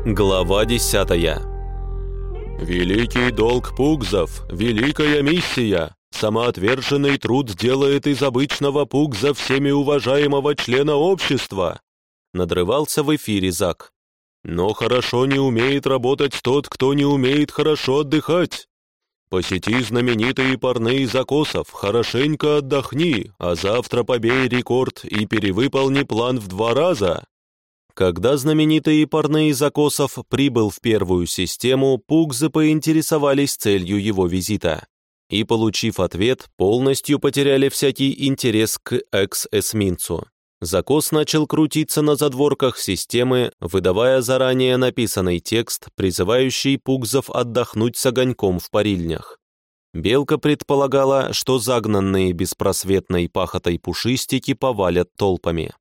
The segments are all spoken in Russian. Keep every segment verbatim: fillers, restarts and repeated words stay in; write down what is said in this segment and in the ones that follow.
Глава десятая. Великий долг пугзов, великая миссия. Самоотверженный труд делает из обычного пугза всеми уважаемого члена общества. Надрывался в эфире Зак. Но хорошо не умеет работать тот, кто не умеет хорошо отдыхать. Посети знаменитые парные закосов, хорошенько отдохни, а завтра побей рекорд и перевыполни план в два раза. Когда знаменитые парные закосов прибыл в первую систему, пугзы поинтересовались целью его визита. И, получив ответ, полностью потеряли всякий интерес к экс-эсминцу. Закос начал крутиться на задворках системы, выдавая заранее написанный текст, призывающий пугзов отдохнуть с огоньком в парильнях. Белка предполагала, что загнанные беспросветной пахотой пушистики повалят толпами.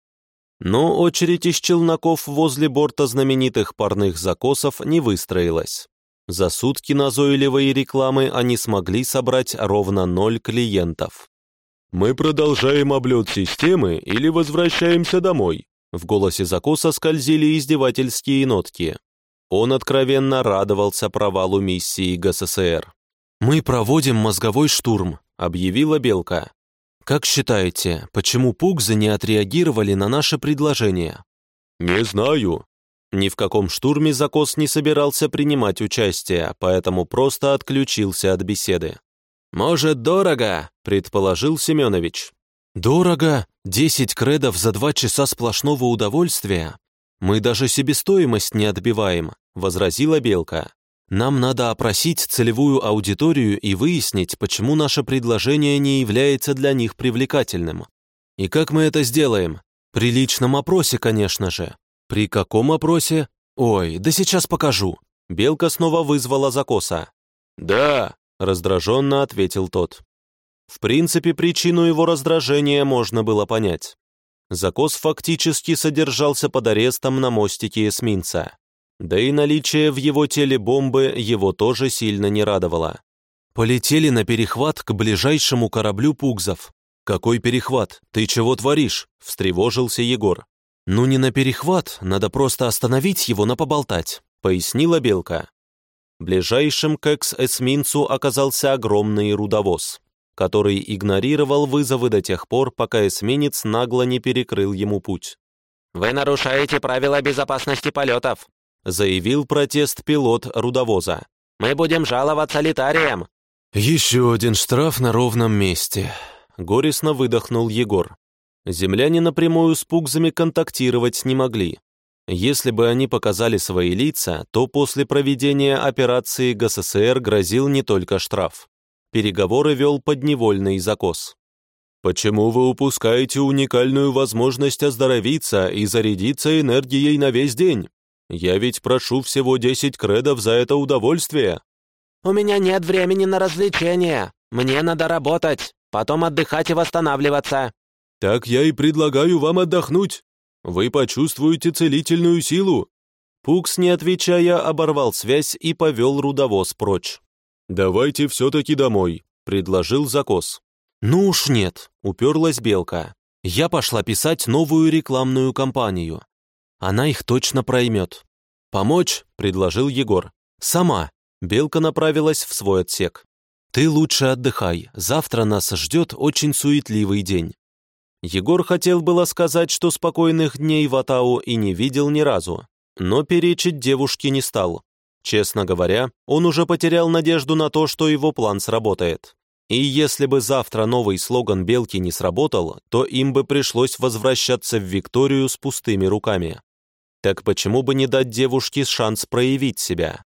Но очередь из челноков возле борта знаменитых парных закосов не выстроилась. За сутки назойливой рекламы они смогли собрать ровно ноль клиентов. «Мы продолжаем облет системы или возвращаемся домой?» В голосе закоса скользили издевательские нотки. Он откровенно радовался провалу миссии ГССР. «Мы проводим мозговой штурм», — объявила Белка. «Как считаете, почему пугзы не отреагировали на наше предложение?» «Не знаю». Ни в каком штурме закос не собирался принимать участие, поэтому просто отключился от беседы. «Может, дорого?» — предположил Семенович. «Дорого? Десять кредов за два часа сплошного удовольствия? Мы даже себестоимость не отбиваем», — возразила Белка. «Нам надо опросить целевую аудиторию и выяснить, почему наше предложение не является для них привлекательным. И как мы это сделаем? При личном опросе, конечно же». «При каком опросе? Ой, да сейчас покажу». Белка снова вызвала закоса. «Да», — раздраженно ответил тот. В принципе, причину его раздражения можно было понять. Закос фактически содержался под арестом на мостике эсминца. Да и наличие в его теле бомбы его тоже сильно не радовало. «Полетели на перехват к ближайшему кораблю пугзов». «Какой перехват? Ты чего творишь?» — встревожился Егор. «Ну не на перехват, надо просто остановить его на поболтать», — пояснила Белка. Ближайшим к экс-эсминцу оказался огромный рудовоз, который игнорировал вызовы до тех пор, пока эсминец нагло не перекрыл ему путь. «Вы нарушаете правила безопасности полетов», — заявил протест пилот рудовоза. «Мы будем жаловаться летариям». «Еще один штраф на ровном месте», — горестно выдохнул Егор. Земляне напрямую с пугзами контактировать не могли. Если бы они показали свои лица, то после проведения операции ГССР грозил не только штраф. Переговоры вел подневольный закос. «Почему вы упускаете уникальную возможность оздоровиться и зарядиться энергией на весь день? Я ведь прошу всего десять кредов за это удовольствие». «У меня нет времени на развлечения. Мне надо работать, потом отдыхать и восстанавливаться». «Так я и предлагаю вам отдохнуть. Вы почувствуете целительную силу». Пукс, не отвечая, оборвал связь и повел рудовоз прочь. «Давайте все-таки домой», — предложил закос. «Ну уж нет», — уперлась Белка. «Я пошла писать новую рекламную кампанию. Она их точно проймет». «Помочь?» — предложил Егор. «Сама». Белка направилась в свой отсек. «Ты лучше отдыхай, завтра нас ждет очень суетливый день». Егор хотел было сказать, что спокойных дней в Атау и не видел ни разу, но перечить девушке не стал. Честно говоря, он уже потерял надежду на то, что его план сработает. И если бы завтра новый слоган Белки не сработал, то им бы пришлось возвращаться в Викторию с пустыми руками. Так почему бы не дать девушке шанс проявить себя?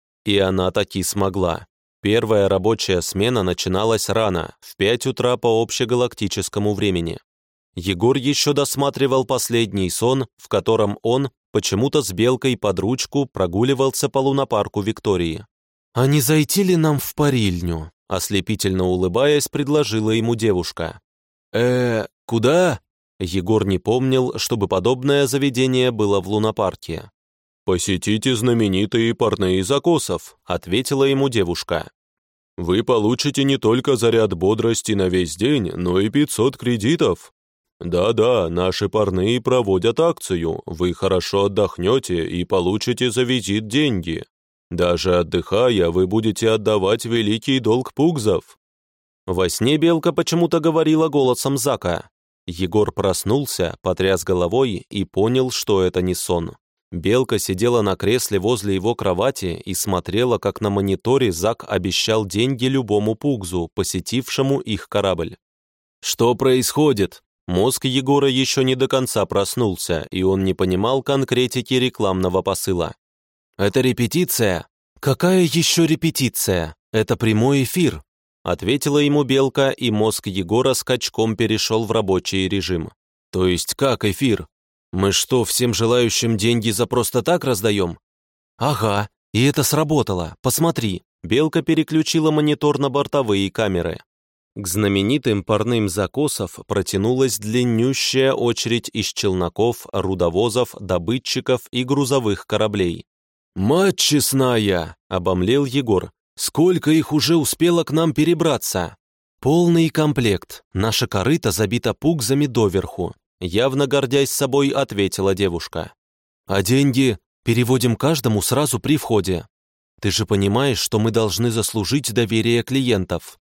И она таки смогла. Первая рабочая смена начиналась рано, в пять утра по общегалактическому времени. Егор еще досматривал последний сон, в котором он, почему-то с Белкой под ручку, прогуливался по лунопарку Виктории. «А не зайти ли нам в парильню?» — ослепительно улыбаясь, предложила ему девушка. «Э, куда?» Егор не помнил, чтобы подобное заведение было в лунопарке. «Посетите знаменитые парные закосов», — ответила ему девушка. «Вы получите не только заряд бодрости на весь день, но и пятьсот кредитов». Да-да, наши парные проводят акцию, вы хорошо отдохнете и получите за визит деньги. Даже отдыхая, вы будете отдавать великий долг пугзов». Во сне Белка почему-то говорила голосом Зака. Егор проснулся, потряс головой и понял, что это не сон. Белка сидела на кресле возле его кровати и смотрела, как на мониторе Зак обещал деньги любому пугзу, посетившему их корабль. «Что происходит?» Мозг Егора еще не до конца проснулся, и он не понимал конкретики рекламного посыла. «Это репетиция?» «Какая еще репетиция? Это прямой эфир», ответила ему Белка, и мозг Егора скачком перешел в рабочий режим. «То есть как эфир? Мы что, всем желающим деньги за просто так раздаем?» «Ага, и это сработало, посмотри». Белка переключила монитор на бортовые камеры. К знаменитым парным закосов протянулась длиннющая очередь из челноков, рудовозов, добытчиков и грузовых кораблей. «Мать честная!» — обомлел Егор. «Сколько их уже успело к нам перебраться?» «Полный комплект. Наша корыта забита пугзами доверху», — явно гордясь собой ответила девушка. «А деньги переводим каждому сразу при входе. Ты же понимаешь, что мы должны заслужить доверие клиентов».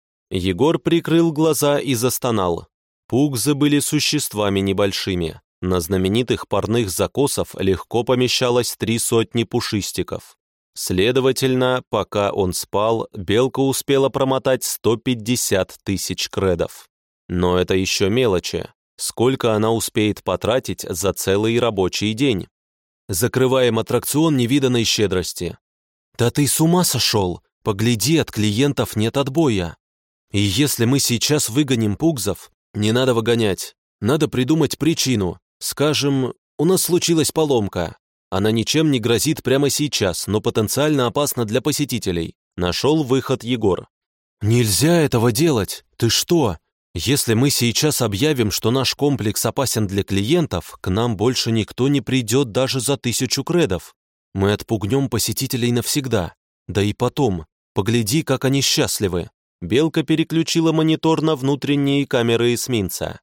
Егор прикрыл глаза и застонал. Пугзы были существами небольшими. На знаменитых парных закосов легко помещалось три сотни пушистиков. Следовательно, пока он спал, Белка успела промотать сто пятьдесят тысяч кредов. Но это еще мелочи. Сколько она успеет потратить за целый рабочий день? Закрываем аттракцион невиданной щедрости. «Да ты с ума сошел! Погляди, от клиентов нет отбоя. И если мы сейчас выгоним пугзов, не надо выгонять. Надо придумать причину. Скажем, у нас случилась поломка. Она ничем не грозит прямо сейчас, но потенциально опасна для посетителей. Нашел выход Егор. Нельзя этого делать. Ты что? Если мы сейчас объявим, что наш комплекс опасен для клиентов, к нам больше никто не придет даже за тысячу кредов. Мы отпугнем посетителей навсегда. Да и потом, погляди, как они счастливы. Белка переключила монитор на внутренние камеры эсминца.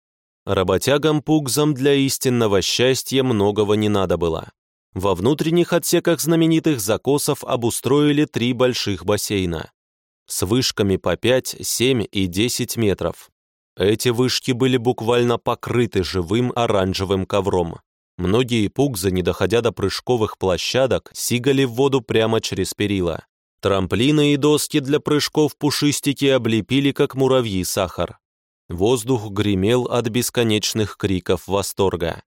Работягам-пугзам для истинного счастья многого не надо было. Во внутренних отсеках знаменитых закосов обустроили три больших бассейна с вышками по пять, семь и десять метров. Эти вышки были буквально покрыты живым оранжевым ковром. Многие пугзы, не доходя до прыжковых площадок, сигали в воду прямо через перила. Трамплины и доски для прыжков пушистики облепили, как муравьи, сахар. Воздух гремел от бесконечных криков восторга.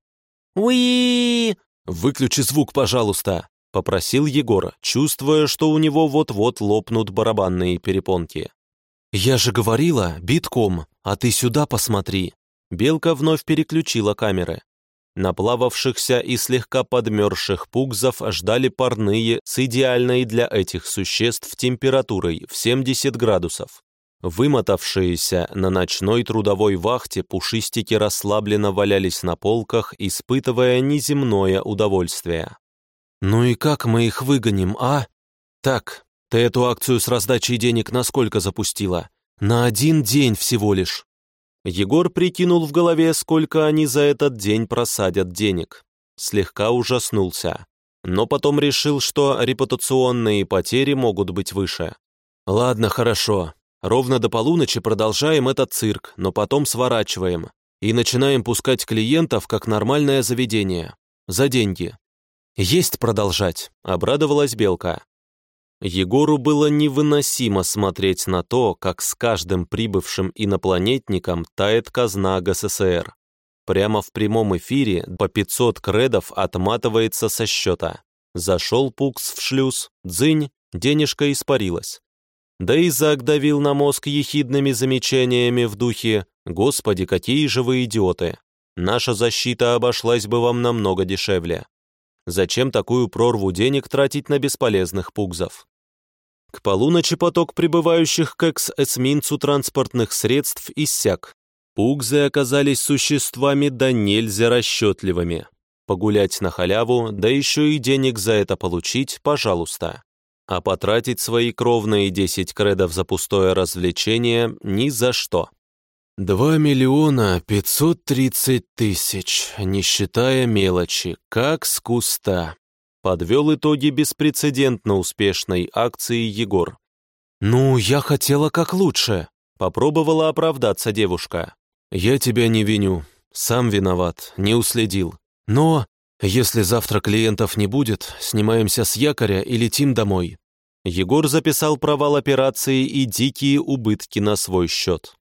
«Уи!» «Выключи звук, пожалуйста», — попросил Егор, чувствуя, что у него вот-вот лопнут барабанные перепонки. «Я же говорила, битком, а ты сюда посмотри». Белка вновь переключила камеры. Наплававшихся и слегка подмерзших пугзов ждали парные с идеальной для этих существ температурой в семьдесят градусов. Вымотавшиеся на ночной трудовой вахте пушистики расслабленно валялись на полках, испытывая неземное удовольствие. «Ну и как мы их выгоним, а? Так, ты эту акцию с раздачей денег на сколько запустила? На один день всего лишь». Егор прикинул в голове, сколько они за этот день просадят денег. Слегка ужаснулся, но потом решил, что репутационные потери могут быть выше. «Ладно, хорошо. Ровно до полуночи продолжаем этот цирк, но потом сворачиваем и начинаем пускать клиентов как нормальное заведение. За деньги». «Есть продолжать», — обрадовалась Белка. Егору было невыносимо смотреть на то, как с каждым прибывшим инопланетником тает казна ГССР. Прямо в прямом эфире по пятьсот кредов отматывается со счета. Зашел пукс в шлюз, дзынь, денежка испарилась. Да и Зак давил на мозг ехидными замечаниями в духе «Господи, какие же вы идиоты! Наша защита обошлась бы вам намного дешевле. Зачем такую прорву денег тратить на бесполезных пугзов?» К полуночи поток прибывающих к экс-эсминцу транспортных средств иссяк. Пугзы оказались существами да нельзя расчетливыми. Погулять на халяву, да еще и денег за это получить, пожалуйста. А потратить свои кровные десять кредов за пустое развлечение ни за что. «Два миллиона пятьсот тридцать тысяч, не считая мелочи, как с куста», подвел итоги беспрецедентно успешной акции Егор. «Ну, я хотела как лучше», попробовала оправдаться девушка. «Я тебя не виню, сам виноват, не уследил. Но если завтра клиентов не будет, снимаемся с якоря и летим домой». Егор записал провал операции и дикие убытки на свой счет.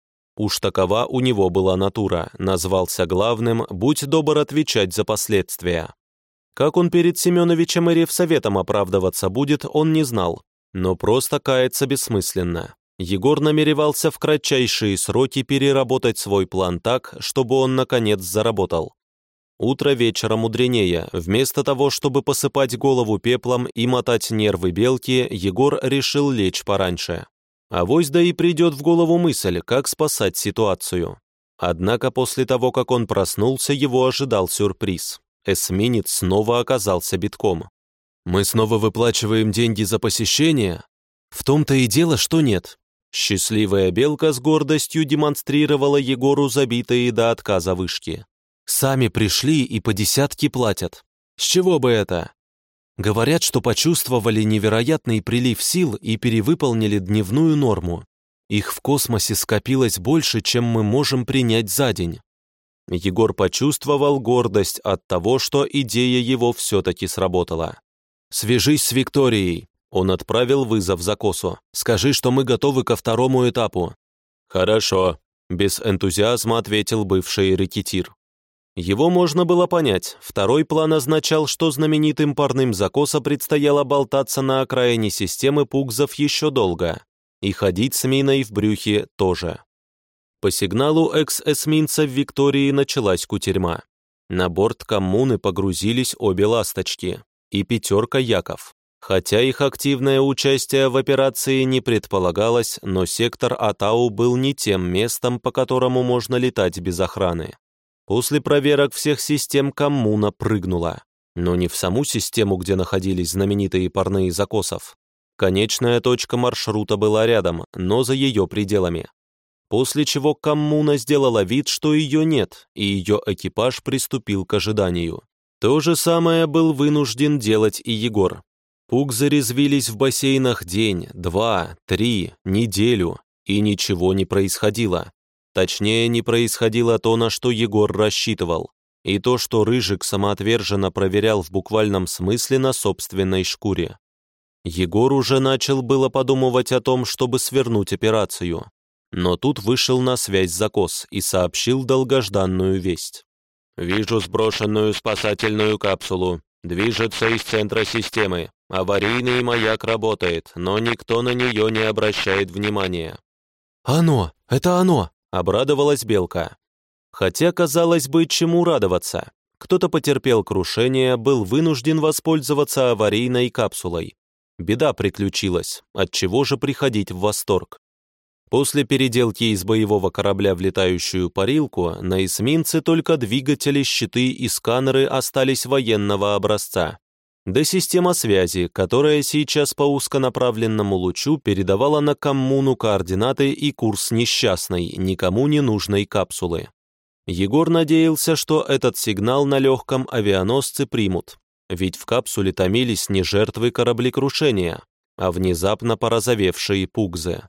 Уж такова у него была натура, назвался главным, будь добр отвечать за последствия. Как он перед Семеновичем и Ревсоветом оправдываться будет, он не знал, но просто каяться бессмысленно. Егор намеревался в кратчайшие сроки переработать свой план так, чтобы он, наконец, заработал. Утро вечера мудренее. Вместо того, чтобы посыпать голову пеплом и мотать нервы белки, Егор решил лечь пораньше. Авось да и придет в голову мысль, как спасать ситуацию. Однако после того, как он проснулся, его ожидал сюрприз. Эсминец снова оказался битком. «Мы снова выплачиваем деньги за посещение?» «В том-то и дело, что нет». Счастливая белка с гордостью демонстрировала Егору забитые до отказа вышки. «Сами пришли и по десятке платят. С чего бы это?» Говорят, что почувствовали невероятный прилив сил и перевыполнили дневную норму. Их в космосе скопилось больше, чем мы можем принять за день. Егор почувствовал гордость от того, что идея его все-таки сработала. «Свяжись с Викторией», — он отправил вызов Закосу. «Скажи, что мы готовы ко второму этапу». «Хорошо», — без энтузиазма ответил бывший рэкетир. Его можно было понять. Второй план означал, что знаменитым парным Закоса предстояло болтаться на окраине системы пугзов еще долго. И ходить с миной в брюхе тоже. По сигналу экс-эсминца в Виктории началась кутерьма. На борт коммуны погрузились обе ласточки и пятерка яков. Хотя их активное участие в операции не предполагалось, но сектор Атау был не тем местом, по которому можно летать без охраны. После проверок всех систем коммуна прыгнула, но не в саму систему, где находились знаменитые парные Закосов. Конечная точка маршрута была рядом, но за ее пределами. После чего коммуна сделала вид, что ее нет, и ее экипаж приступил к ожиданию. То же самое был вынужден делать и Егор. Пугзы резвились в бассейнах день, два, три, неделю, и ничего не происходило. Точнее, не происходило то, на что Егор рассчитывал, и то, что Рыжик самоотверженно проверял в буквальном смысле на собственной шкуре. Егор уже начал было подумывать о том, чтобы свернуть операцию, но тут вышел на связь Закос и сообщил долгожданную весть. «Вижу сброшенную спасательную капсулу. Движется из центра системы. Аварийный маяк работает, но никто на нее не обращает внимания». «Оно! Это оно!» — обрадовалась белка. Хотя, казалось бы, чему радоваться. Кто-то потерпел крушение, был вынужден воспользоваться аварийной капсулой. Беда приключилась, отчего же приходить в восторг. После переделки из боевого корабля в летающую парилку на эсминце только двигатели, щиты и сканеры остались военного образца. Да система связи, которая сейчас по узконаправленному лучу передавала на коммуну координаты и курс несчастной, никому не нужной капсулы. Егор надеялся, что этот сигнал на легком авианосце примут, ведь в капсуле томились не жертвы кораблекрушения, а внезапно порозовевшие пугзы.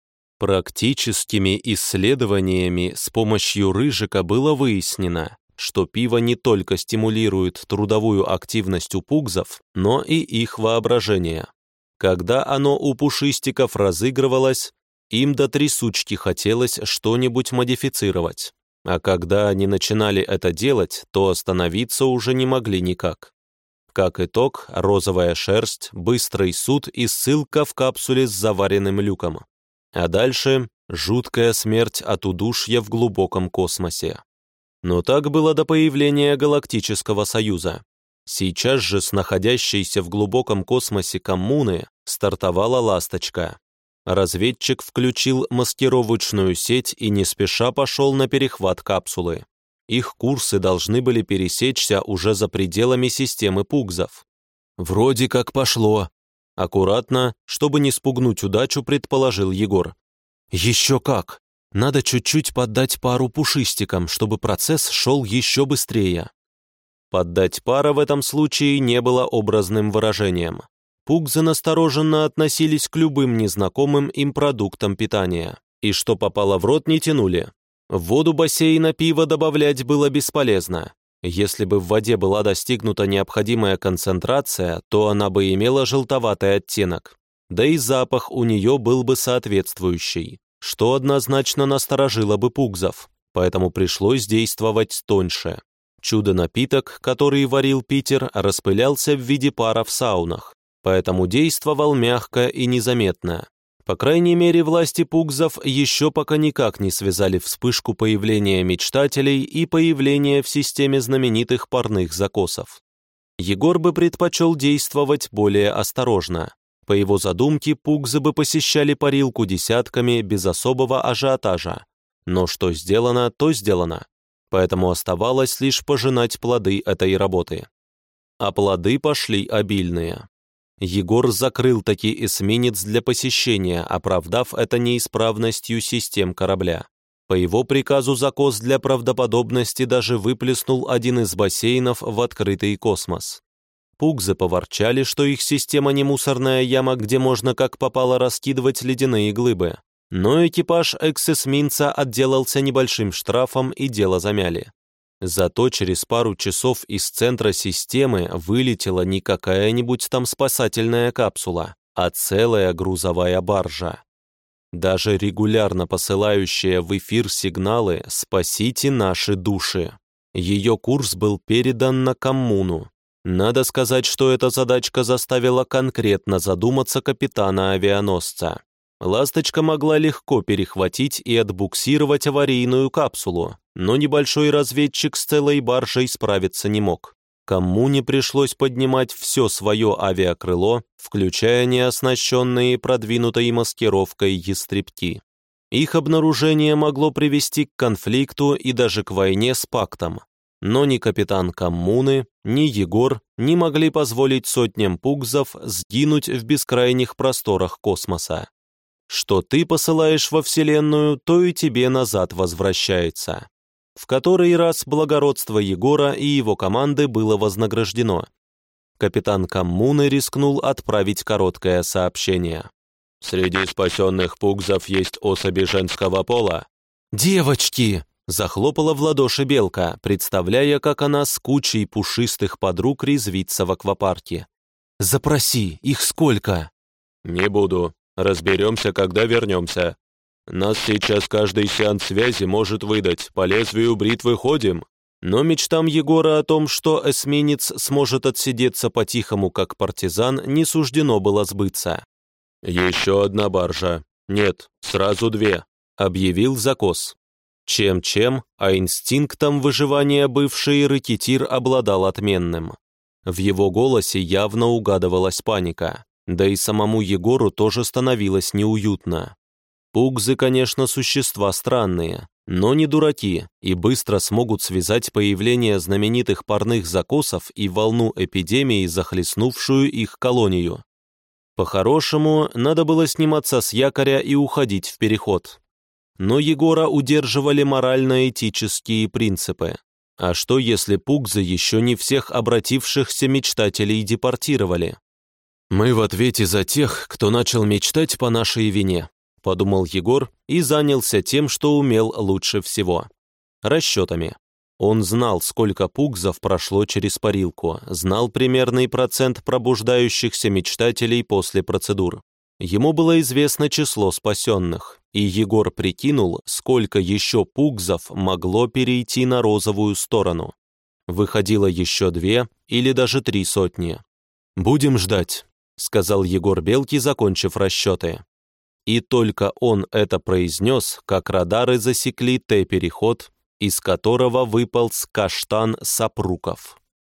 Практическими исследованиями с помощью Рыжика было выяснено, что пиво не только стимулирует трудовую активность у пугзов, но и их воображение. Когда оно у пушистиков разыгрывалось, им до трясучки хотелось что-нибудь модифицировать, а когда они начинали это делать, то остановиться уже не могли никак. Как итог, розовая шерсть, быстрый суд и ссылка в капсуле с заваренным люком. А дальше жуткая смерть от удушья в глубоком космосе. Но так было до появления Галактического Союза. Сейчас же с находящейся в глубоком космосе коммуны стартовала «Ласточка». Разведчик включил маскировочную сеть и не спеша пошел на перехват капсулы. Их курсы должны были пересечься уже за пределами системы пугзов. «Вроде как пошло», — аккуратно, чтобы не спугнуть удачу, предположил Егор. «Еще как! Надо чуть-чуть поддать пару пушистикам, чтобы процесс шел еще быстрее. Поддать пара в этом случае не было образным выражением. Пугзы настороженно относились к любым незнакомым им продуктам питания, и что попало в рот, не тянули. В воду бассейна пива добавлять было бесполезно. Если бы в воде была достигнута необходимая концентрация, то она бы имела желтоватый оттенок. Да и запах у нее был бы соответствующий, что однозначно насторожило бы пугзов, поэтому пришлось действовать тоньше. Чудо-напиток, который варил Питер, распылялся в виде пара в саунах, поэтому действовал мягко и незаметно. По крайней мере, власти пугзов еще пока никак не связали вспышку появления мечтателей и появления в системе знаменитых парных закосов. Егор бы предпочел действовать более осторожно. По его задумке, пугзы бы посещали парилку десятками без особого ажиотажа. Но что сделано, то сделано. Поэтому оставалось лишь пожинать плоды этой работы. А плоды пошли обильные. Егор закрыл таки эсминец для посещения, оправдав это неисправностью систем корабля. По его приказу закос для правдоподобности даже выплеснул один из бассейнов в открытый космос. Пугзы поворчали, что их система не мусорная яма, где можно как попало раскидывать ледяные глыбы. Но экипаж экс-эсминца отделался небольшим штрафом и дело замяли. Зато через пару часов из центра системы вылетела не какая-нибудь там спасательная капсула, а целая грузовая баржа. Даже регулярно посылающая в эфир сигналы «Спасите наши души». Ее курс был передан на коммуну. Надо сказать, что эта задачка заставила конкретно задуматься капитана авианосца. «Ласточка» могла легко перехватить и отбуксировать аварийную капсулу, но небольшой разведчик с целой баржей справиться не мог. Коммуне пришлось поднимать все свое авиакрыло, включая неоснащенные продвинутой маскировкой ястребки. Их обнаружение могло привести к конфликту и даже к войне с пактом. Но ни капитан коммуны, ни Егор не могли позволить сотням пугзов сгинуть в бескрайних просторах космоса. Что ты посылаешь во Вселенную, то и тебе назад возвращается. В который раз благородство Егора и его команды было вознаграждено. Капитан коммуны рискнул отправить короткое сообщение. «Среди спасенных пугзов есть особи женского пола». «Девочки!» — захлопала в ладоши Белка, представляя, как она с кучей пушистых подруг резвится в аквапарке. «Запроси, их сколько?» «Не буду. Разберемся, когда вернемся. Нас сейчас каждый сеанс связи может выдать, по лезвию бритвы ходим». Но мечтам Егора о том, что эсминец сможет отсидеться по-тихому, как партизан, не суждено было сбыться. «Еще одна баржа. Нет, сразу две», — объявил закос. Чем-чем, а инстинктом выживания бывший рэкетир обладал отменным. В его голосе явно угадывалась паника. Да и самому Егору тоже становилось неуютно. Пугзы, конечно, существа странные, но не дураки и быстро смогут связать появление знаменитых парных закосов и волну эпидемии, захлестнувшую их колонию. По-хорошему, надо было сниматься с якоря и уходить в переход. Но Егора удерживали морально-этические принципы. А что, если пугзы еще не всех обратившихся мечтателей депортировали? «Мы в ответе за тех, кто начал мечтать по нашей вине», — подумал Егор и занялся тем, что умел лучше всего — расчетами. Он знал, сколько пугзов прошло через парилку, знал примерный процент пробуждающихся мечтателей после процедур. Ему было известно число спасенных, и Егор прикинул, сколько еще пугзов могло перейти на розовую сторону. Выходило еще две или даже три сотни. «Будем ждать», — сказал Егор Белке, закончив расчеты. И только он это произнес, как радары засекли Т-переход, из которого выполз каштан Сапруков.